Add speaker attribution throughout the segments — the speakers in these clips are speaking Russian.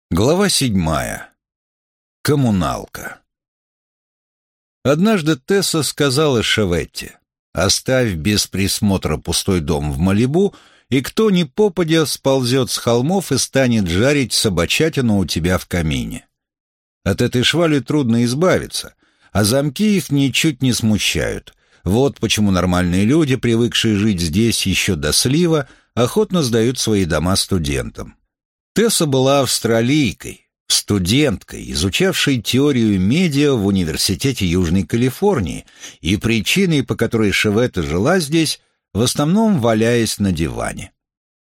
Speaker 1: Глава 7. Коммуналка. Однажды Тесса сказала Шеветте: «Оставь без присмотра пустой дом в Малибу, и кто ни попадя сползет с холмов и станет жарить собачатину у тебя в камине». От этой швали трудно избавиться, а замки их ничуть не смущают. Вот почему нормальные люди, привыкшие жить здесь еще до слива, охотно сдают свои дома студентам. Тесса была австралийкой, студенткой, изучавшей теорию медиа в Университете Южной Калифорнии, и причиной, по которой Шеветта жила здесь, в основном валяясь на диване.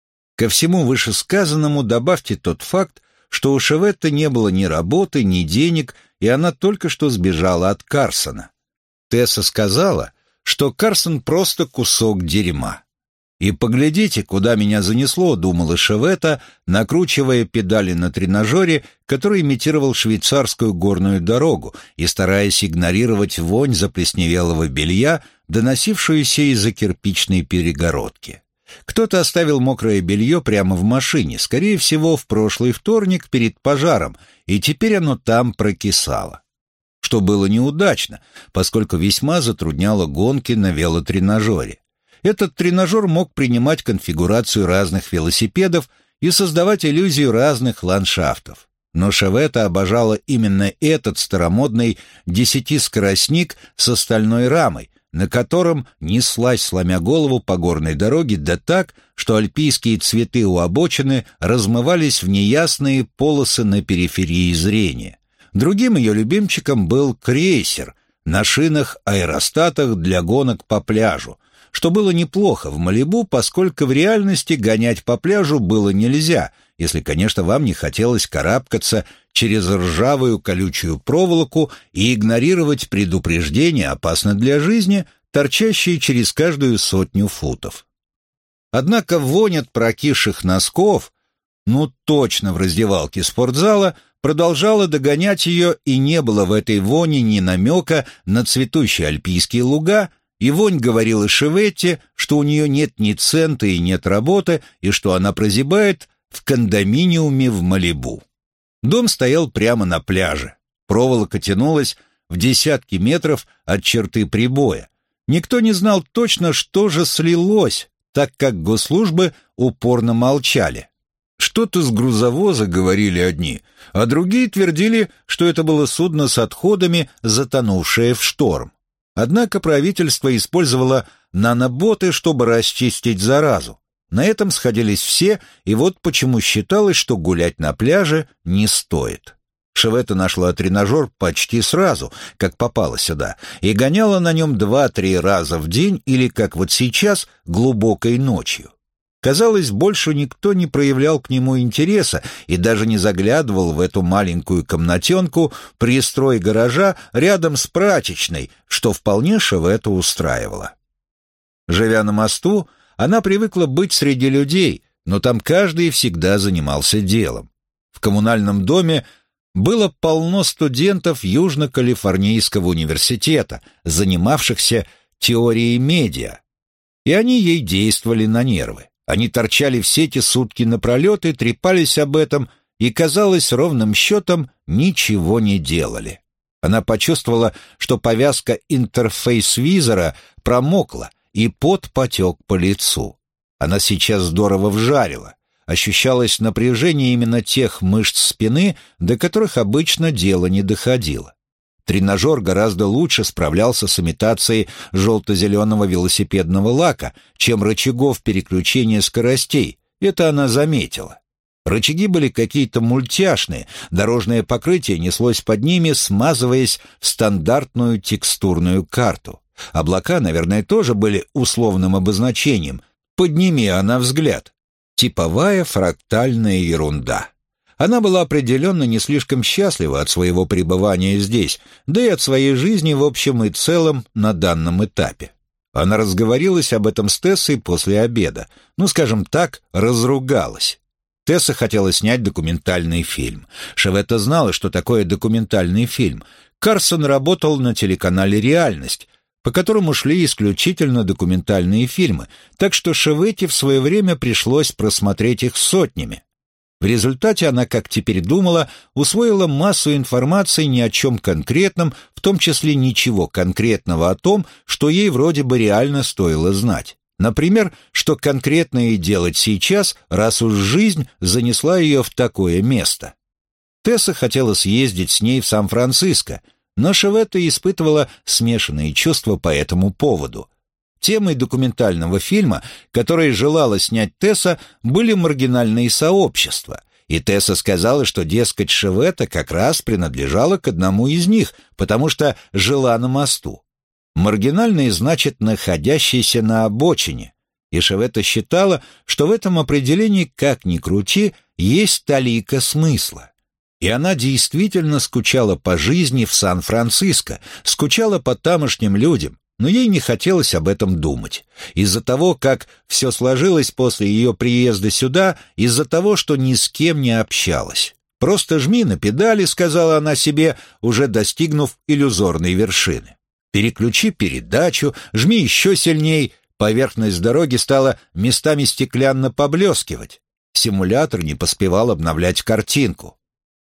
Speaker 1: Ко всему вышесказанному добавьте тот факт, что у Шеветты не было ни работы, ни денег, и она только что сбежала от Карсона. Тесса сказала, что Карсон просто кусок дерьма. «И поглядите, куда меня занесло», — думала Шеветта, накручивая педали на тренажере, который имитировал швейцарскую горную дорогу, и стараясь игнорировать вонь заплесневелого белья, доносившуюся из-за кирпичной перегородки. Кто-то оставил мокрое белье прямо в машине, скорее всего, в прошлый вторник перед пожаром, и теперь оно там прокисало. Что было неудачно, поскольку весьма затрудняло гонки на велотренажере. Этот тренажер мог принимать конфигурацию разных велосипедов и создавать иллюзию разных ландшафтов. Но Шеветта обожала именно этот старомодный 10-скоростник с стальной рамой, на котором неслась, сломя голову по горной дороге, да так, что альпийские цветы у обочины размывались в неясные полосы на периферии зрения. Другим ее любимчиком был крейсер на шинах-аэростатах для гонок по пляжу, что было неплохо в Малибу, поскольку в реальности гонять по пляжу было нельзя, если, конечно, вам не хотелось карабкаться через ржавую колючую проволоку и игнорировать предупреждения, опасно для жизни, торчащие через каждую 100 футов. Однако вонь от прокисших носков, точно в раздевалке спортзала, продолжала догонять ее, и не было в этой воне ни намека на цветущие альпийские луга, и вонь говорила Шеветте, что у нее нет ни цента и нет работы, и что она прозябает в кондоминиуме в Малибу. Дом стоял прямо на пляже. Проволока тянулась в десятки метров от черты прибоя. Никто не знал точно, что же слилось, так как госслужбы упорно молчали. Что-то с грузовоза, говорили одни, а другие твердили, что это было судно с отходами, затонувшее в шторм. Однако правительство использовало наноботы, чтобы расчистить заразу. На этом сходились все, и вот почему считалось, что гулять на пляже не стоит. Шеветта нашла тренажер почти сразу, как попала сюда, и гоняла на нем 2-3 раза в день или, как вот сейчас, глубокой ночью. Казалось, больше никто не проявлял к нему интереса и даже не заглядывал в эту маленькую комнатенку, пристрой гаража рядом с прачечной, что вполне Шеветту устраивало. Живя на мосту, она привыкла быть среди людей, но там каждый всегда занимался делом. В коммунальном доме было полно студентов Южно-Калифорнийского университета, занимавшихся теорией медиа, и они ей действовали на нервы. Они торчали в сети сутки напролет и трепались об этом, и, казалось, ровным счетом ничего не делали. Она почувствовала, что повязка интерфейс-визора промокла, и пот потек по лицу. Она сейчас здорово вжарила. Ощущалось напряжение именно тех мышц спины, до которых обычно дело не доходило. Тренажер гораздо лучше справлялся с имитацией желто-зеленого велосипедного лака, чем рычагов переключения скоростей, это она заметила. Рычаги были какие-то мультяшные, дорожное покрытие неслось под ними, смазываясь в стандартную текстурную карту. Облака, наверное, тоже были условным обозначением. Подними она взгляд. Типовая фрактальная ерунда. Она была определенно не слишком счастлива от своего пребывания здесь, да и от своей жизни в общем и целом на данном этапе. Она разговорилась об этом с Тессой после обеда, скажем так, разругалась. Тесса хотела снять документальный фильм. Шеветта знала, что такое документальный фильм. Карсон работал на телеканале «Реальность», по которому шли исключительно документальные фильмы, так что Шеветте в свое время пришлось просмотреть их сотнями. В результате она, как теперь думала, усвоила массу информации ни о чем конкретном, в том числе ничего конкретного о том, что ей вроде бы реально стоило знать. Например, что конкретно ей делать сейчас, раз уж жизнь занесла ее в такое место. Тесса хотела съездить с ней в Сан-Франциско, но Шеветта испытывала смешанные чувства по этому поводу. Темой документального фильма, который желала снять Тесса, были маргинальные сообщества, и Тесса сказала, что, дескать, Шеветта как раз принадлежала к одному из них, потому что жила на мосту. Маргинальный значит «находящийся на обочине», и Шеветта считала, что в этом определении, как ни крути, есть талика смысла. И она действительно скучала по жизни в Сан-Франциско, скучала по тамошним людям, но ей не хотелось об этом думать. Из-за того, как все сложилось после ее приезда сюда, из-за того, что ни с кем не общалась. «Просто жми на педали», — сказала она себе, уже достигнув иллюзорной вершины. «Переключи передачу, жми еще сильней». Поверхность дороги стала местами стеклянно поблескивать. Симулятор не поспевал обновлять картинку.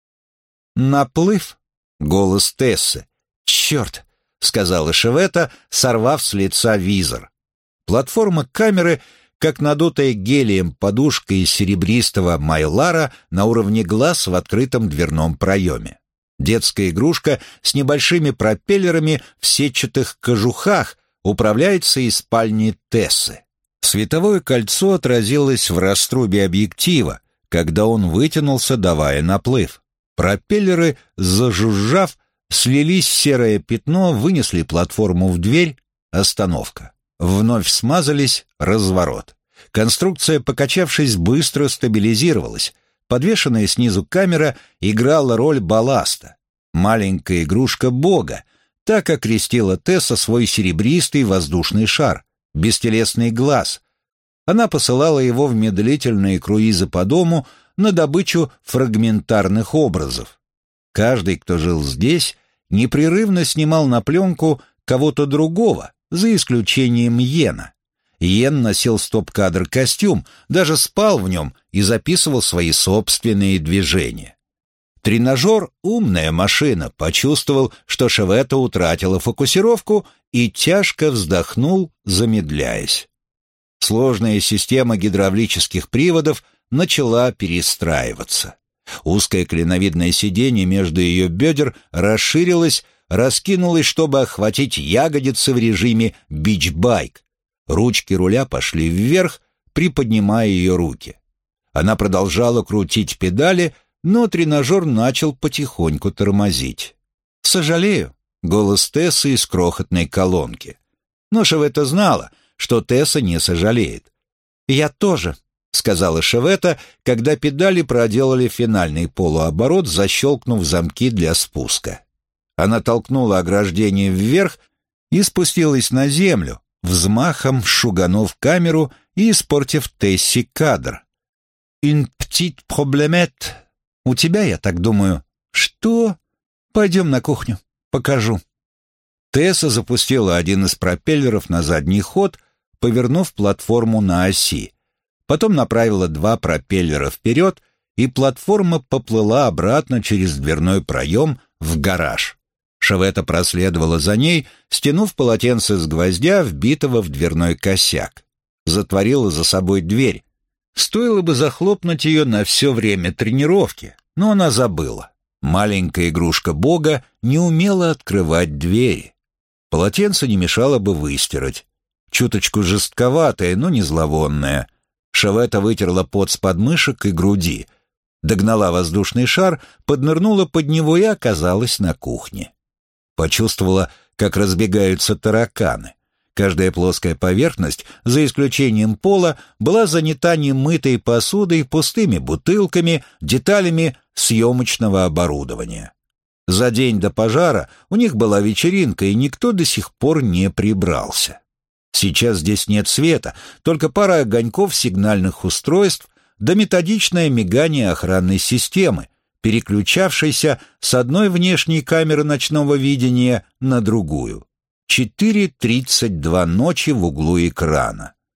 Speaker 1: «Наплыв?» — голос Тессы. «Черт!» — сказала Шеветта, сорвав с лица визор. Платформа камеры, как надутая гелием подушка из серебристого майлара на уровне глаз в открытом дверном проеме. Детская игрушка с небольшими пропеллерами в сетчатых кожухах управляется из спальни Тессы. Световое кольцо отразилось в раструбе объектива, когда он вытянулся, давая наплыв. Пропеллеры, зажужжав, слились в серое пятно, вынесли платформу в дверь, остановка. Вновь смазались, разворот. Конструкция, покачавшись, быстро стабилизировалась. Подвешенная снизу камера играла роль балласта. Маленькая игрушка Бога, так окрестила Тесса свой серебристый воздушный шар, бестелесный глаз. Она посылала его в медлительные круизы по дому на добычу фрагментарных образов. Каждый, кто жил здесь, непрерывно снимал на пленку кого-то другого, за исключением Йена. Йен носил стоп-кадр костюм, даже спал в нем и записывал свои собственные движения. Тренажер, умная машина, почувствовал, что Шеветта утратила фокусировку и тяжко вздохнул, замедляясь. Сложная система гидравлических приводов начала перестраиваться. Узкое клиновидное сиденье между ее бедер расширилось, раскинулось, чтобы охватить ягодицы в режиме бич-байк. Ручки руля пошли вверх, приподнимая ее руки. Она продолжала крутить педали, но тренажер начал потихоньку тормозить. «Сожалею», — голос Тессы из крохотной колонки. Но Шеветта знала, что Тесса не сожалеет. «Я тоже», — сказала Шеветта, когда педали проделали финальный полуоборот, защелкнув замки для спуска. Она толкнула ограждение вверх и спустилась на землю, взмахом шуганув камеру и испортив Тессе кадр. «Une petite проблемette. У тебя, я так думаю». «Что? Пойдем на кухню, покажу». Тесса запустила один из пропеллеров на задний ход, повернув платформу на оси. Потом направила два пропеллера вперед, и платформа поплыла обратно через дверной проем в гараж. Шеветта проследовала за ней, стянув полотенце с гвоздя, вбитого в дверной косяк. Затворила за собой дверь. Стоило бы захлопнуть ее на все время тренировки, но она забыла. Маленькая игрушка Бога не умела открывать двери. Полотенце не мешало бы выстирать. Чуточку жестковатое, но не зловонное. Шеветта вытерла пот с подмышек и груди. Догнала воздушный шар, поднырнула под него и оказалась на кухне. Почувствовала, как разбегаются тараканы. Каждая плоская поверхность, за исключением пола, была занята немытой посудой, пустыми бутылками, деталями съемочного оборудования. За день до пожара у них была вечеринка, и никто до сих пор не прибрался. Сейчас здесь нет света, только пара огоньков сигнальных устройств да методичное мигание охранной системы, переключавшейся с одной внешней камеры ночного видения на другую. 4:32 ночи в углу экрана.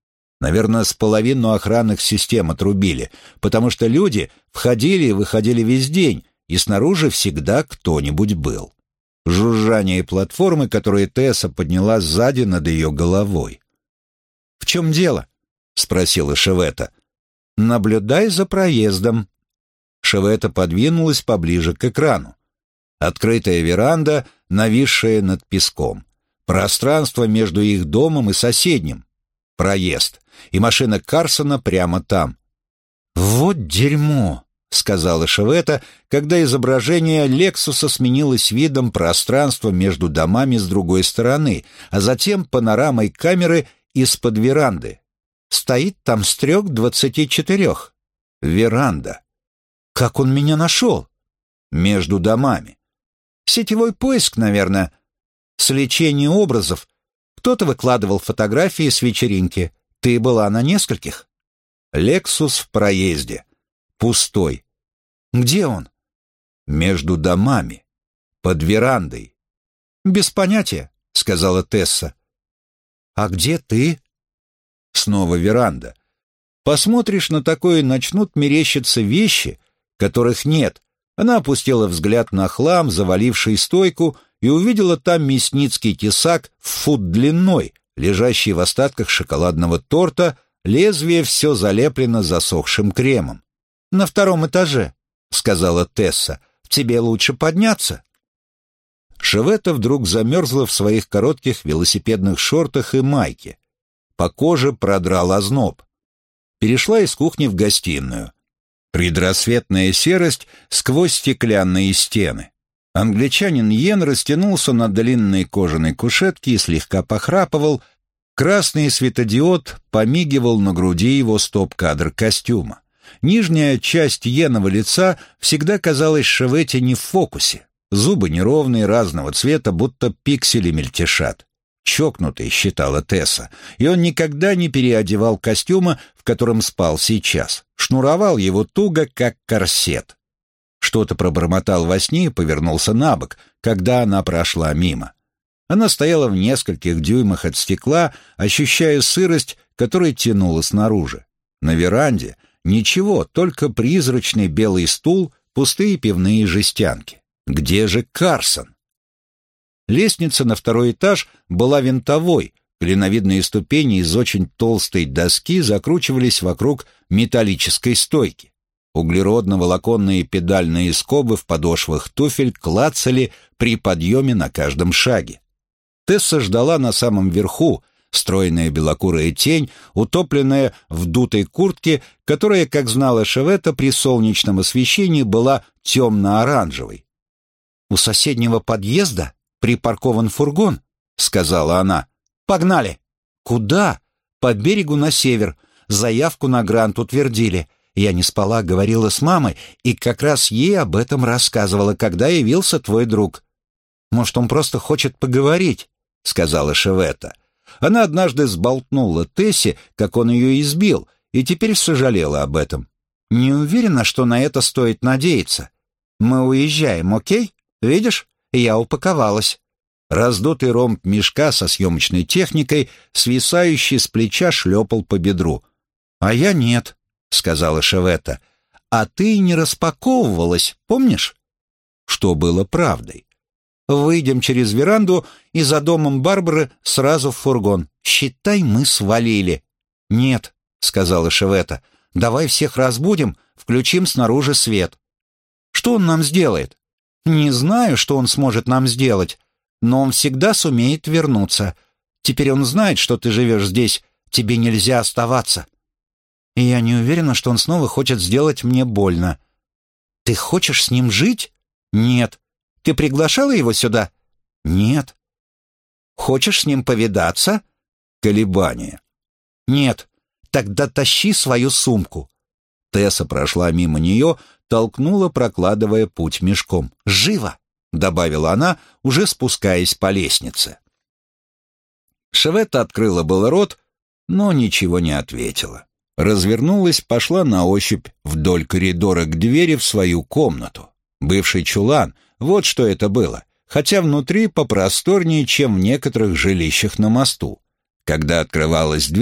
Speaker 1: Наверное, с половину охранных систем отрубили, потому что люди входили и выходили весь день, и снаружи всегда кто-нибудь был. Жужжание платформы, которую Тесса подняла сзади над ее головой. «В чем дело?» — спросила Шевета. «Наблюдай за проездом». Шевета подвинулась поближе к экрану. Открытая веранда, нависшая над песком. Пространство между их домом и соседним. Проезд. И машина Карсона прямо там. «Вот дерьмо», — сказала Шевета, когда изображение Лексуса сменилось видом пространства между домами с другой стороны, а затем панорамой камеры из-под веранды. «Стоит там стрек 24. Веранда. Как он меня нашел?» «Между домами». «Сетевой поиск, наверное. Сличение образов. Кто-то выкладывал фотографии с вечеринки. Ты была на нескольких?» «Лексус в проезде. Пустой». «Где он?» «Между домами. Под верандой». «Без понятия», — сказала Тесса. «А где ты?» Снова веранда. Посмотришь на такое, начнут мерещиться вещи, которых нет. Она опустила взгляд на хлам, заваливший стойку, и увидела там мясницкий тесак в фут длиной, лежащий в остатках шоколадного торта, лезвие все залеплено засохшим кремом. «На 2 этаже», — сказала Тесса. «Тебе лучше подняться». Шевета вдруг замерзла в своих коротких велосипедных шортах и майке. По коже продрал озноб. Перешла из кухни в гостиную. Предрассветная серость сквозь стеклянные стены. Англичанин Йен растянулся на длинной кожаной кушетке и слегка похрапывал. Красный светодиод помигивал на груди его стоп-кадр костюма. Нижняя часть Йенова лица всегда казалась Шевете не в фокусе. Зубы неровные, разного цвета, будто пиксели мельтешат. «Чокнутый», — считала Тесса, и он никогда не переодевал костюма, в котором спал сейчас. Шнуровал его туго, как корсет. Что-то пробормотал во сне и повернулся на бок, когда она прошла мимо. Она стояла в нескольких дюймах от стекла, ощущая сырость, которая тянула снаружи. На веранде ничего, только призрачный белый стул, пустые пивные жестянки. Где же Карсон? Лестница на 2 этаж была винтовой, клиновидные ступени из очень толстой доски закручивались вокруг металлической стойки. Углеродно-волоконные педальные скобы в подошвах туфель клацали при подъеме на каждом шаге. Тесса ждала на самом верху, стройная белокурая тень, утопленная в дутой куртке, которая, как знала Шевета, при солнечном освещении была темно-оранжевой. «У соседнего подъезда припаркован фургон», — сказала она. «Погнали». «Куда?» «По берегу на север. Заявку на грант утвердили. Я не спала, говорила с мамой, и как раз ей об этом рассказывала, когда явился твой друг». «Может, он просто хочет поговорить», — сказала Шевета. Она однажды сболтнула Тессе, как он ее избил, и теперь сожалела об этом. «Не уверена, что на это стоит надеяться. Мы уезжаем, окей? Видишь? Я упаковалась». Раздутый ромб мешка со съемочной техникой, свисающий с плеча, шлепал по бедру. «А я нет», — сказала Шевета. «А ты не распаковывалась, помнишь?» Что было правдой. «Выйдем через веранду и за домом Барбары сразу в фургон. Считай, мы свалили». «Нет», — сказала Шевета. «Давай всех разбудим, включим снаружи свет». «Что он нам сделает?» «Не знаю, что он сможет нам сделать, но он всегда сумеет вернуться. Теперь он знает, что ты живешь здесь, тебе нельзя оставаться. И я не уверена, что он снова хочет сделать мне больно». «Ты хочешь с ним жить?» «Нет». «Ты приглашала его сюда?» «Нет». «Хочешь с ним повидаться?» Колебания. «Нет». «Тогда тащи свою сумку». Тесса прошла мимо нее, толкнула, прокладывая путь мешком. «Живо!» — добавила она, уже спускаясь по лестнице. Шевета открыла было рот, но ничего не ответила. Развернулась, пошла на ощупь вдоль коридора к двери в свою комнату. Бывший чулан, вот что это было, хотя внутри попросторнее, чем в некоторых жилищах на мосту. Когда открывалась дверь,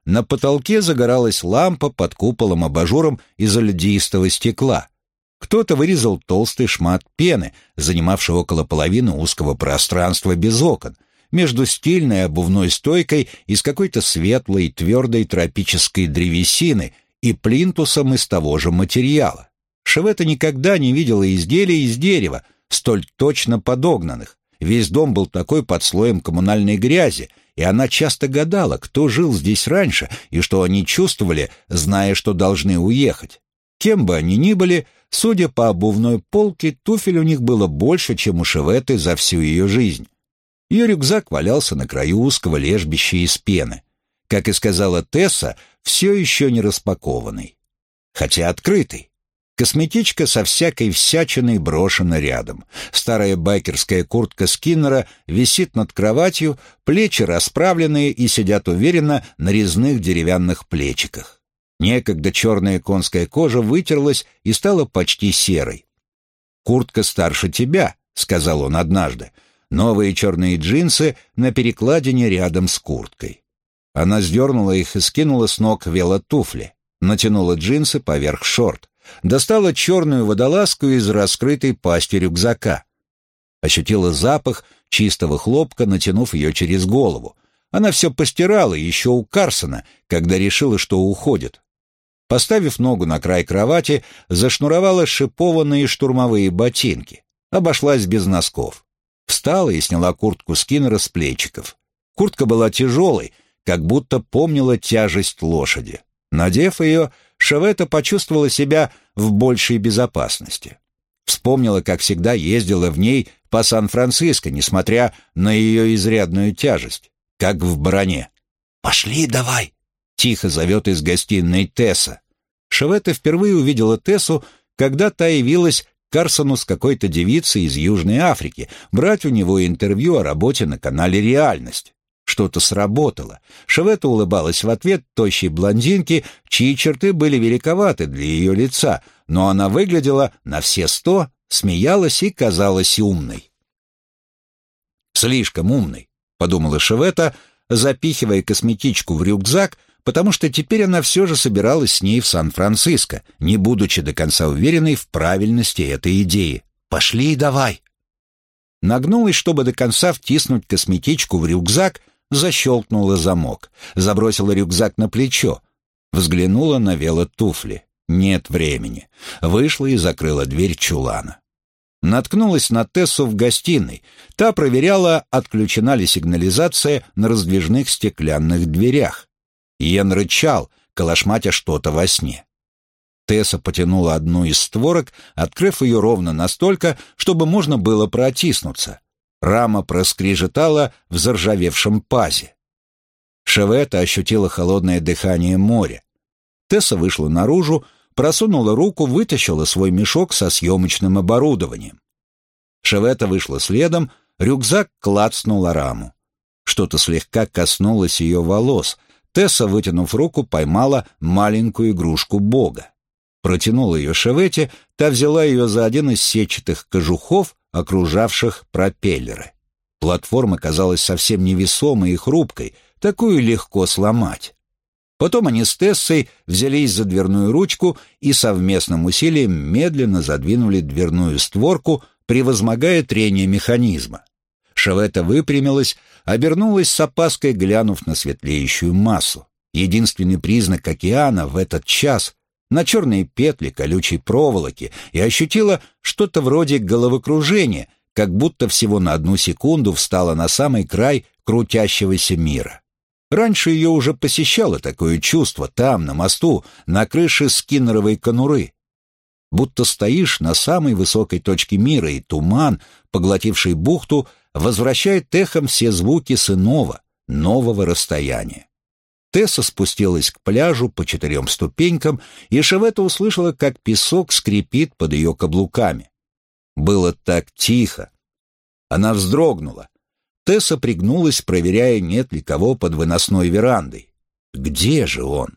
Speaker 1: на потолке загоралась лампа под куполом-абажуром из льдистого стекла. Кто-то вырезал толстый шмат пены, занимавший около половины узкого пространства без окон, между стильной обувной стойкой из какой-то светлой, твердой тропической древесины и плинтусом из того же материала. Шевета никогда не видела изделий из дерева, столь точно подогнанных. Весь дом был такой под слоем коммунальной грязи, и она часто гадала, кто жил здесь раньше и что они чувствовали, зная, что должны уехать. Кем бы они ни были, судя по обувной полке, туфель у них было больше, чем у Шеветы за всю ее жизнь. Ее рюкзак валялся на краю узкого лежбища из пены. Как и сказала Тесса, все еще не распакованный. Хотя открытый. Косметичка со всякой всячиной брошена рядом. Старая байкерская куртка Скиннера висит над кроватью, плечи расправленные и сидят уверенно на резных деревянных плечиках. Некогда черная конская кожа вытерлась и стала почти серой. «Куртка старше тебя», — сказал он однажды. Новые черные джинсы на перекладине рядом с курткой. Она сдернула их и скинула с ног велотуфли, натянула джинсы поверх шорт, достала черную водолазку из раскрытой пасти рюкзака. Ощутила запах чистого хлопка, натянув ее через голову. Она все постирала еще у Карсона, когда решила, что уходит. Поставив ногу на край кровати, зашнуровала шипованные штурмовые ботинки. Обошлась без носков. Встала и сняла куртку Скиннера с плечиков. Куртка была тяжелой, как будто помнила тяжесть лошади. Надев ее, Шевета почувствовала себя в большей безопасности. Вспомнила, как всегда ездила в ней по Сан-Франциско, несмотря на ее изрядную тяжесть, как в броне. «Пошли давай!» — тихо зовет из гостиной Тесса. Шевета впервые увидела Тессу, когда та явилась Карсону с какой-то девицей из Южной Африки, брать у него интервью о работе на канале «Реальность». Что-то сработало. Шевета улыбалась в ответ тощей блондинке, чьи черты были великоваты для ее лица, но она выглядела на все 100, смеялась и казалась умной. «Слишком умной», — подумала Шевета, запихивая косметичку в рюкзак, потому что теперь она все же собиралась с ней в Сан-Франциско, не будучи до конца уверенной в правильности этой идеи. «Пошли давай!» Нагнулась, чтобы до конца втиснуть косметичку в рюкзак, защелкнула замок, забросила рюкзак на плечо, взглянула на велотуфли. Нет времени. Вышла и закрыла дверь чулана. Наткнулась на Тессу в гостиной. Та проверяла, отключена ли сигнализация на раздвижных стеклянных дверях. Йен рычал, колошматя что-то во сне. Тесса потянула одну из створок, открыв ее ровно настолько, чтобы можно было протиснуться. Рама проскрежетала в заржавевшем пазе. Шевета ощутила холодное дыхание моря. Тесса вышла наружу, просунула руку, вытащила свой мешок со съемочным оборудованием. Шевета вышла следом, рюкзак клацнул о раму. Что-то слегка коснулось ее волос. Тесса, вытянув руку, поймала маленькую игрушку бога. Протянула ее Шевете, та взяла ее за один из сетчатых кожухов, окружавших пропеллеры. Платформа казалась совсем невесомой и хрупкой, такую легко сломать. Потом они с Тессой взялись за дверную ручку и совместным усилием медленно задвинули дверную створку, превозмогая трение механизма. Шевета выпрямилась, обернулась с опаской, глянув на светлеющую массу. Единственный признак океана в этот час — на черные петли колючей проволоки, и ощутила что-то вроде головокружения, как будто всего на одну секунду встала на самый край крутящегося мира. Раньше ее уже посещало такое чувство там, на мосту, на крыше скиннеровой конуры. Будто стоишь на самой высокой точке мира, и туман, поглотивший бухту, возвращает эхом все звуки с иного, нового расстояния. Тесса спустилась к пляжу по 4 ступенькам, и Шевета услышала, как песок скрипит под ее каблуками. Было так тихо. Она вздрогнула. Тесса пригнулась, проверяя, нет ли кого под выносной верандой. Где же он?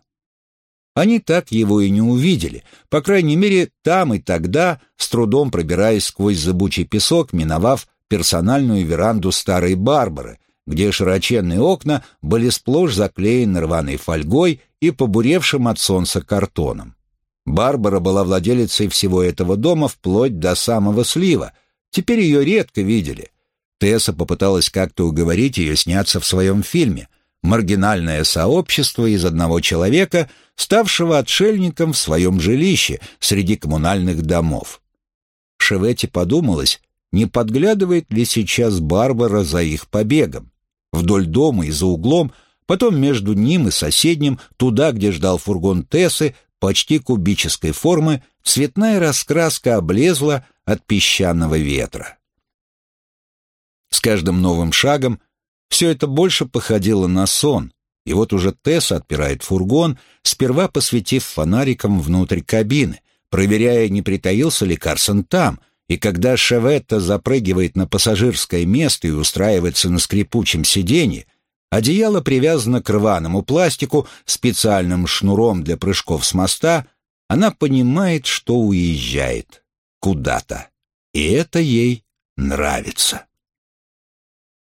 Speaker 1: Они так его и не увидели, по крайней мере, там и тогда, с трудом пробираясь сквозь зыбучий песок, миновав персональную веранду старой Барбары, где широченные окна были сплошь заклеены рваной фольгой и побуревшим от солнца картоном. Барбара была владелицей всего этого дома вплоть до самого слива. Теперь ее редко видели. Тесса попыталась как-то уговорить ее сняться в своем фильме «Маргинальное сообщество из одного человека, ставшего отшельником в своем жилище среди коммунальных домов». Шеветти подумалось, не подглядывает ли сейчас Барбара за их побегом. Вдоль дома и за углом, потом между ним и соседним, туда, где ждал фургон Тессы, почти кубической формы, цветная раскраска облезла от песчаного ветра. С каждым новым шагом все это больше походило на сон, и вот уже Тесса отпирает фургон, сперва посветив фонариком внутрь кабины, проверяя, не притаился ли Карсон там, и когда Шеветта запрыгивает на пассажирское место и устраивается на скрипучем сиденье, одеяло привязано к рваному пластику специальным шнуром для прыжков с моста, она понимает, что уезжает куда-то, и это ей нравится.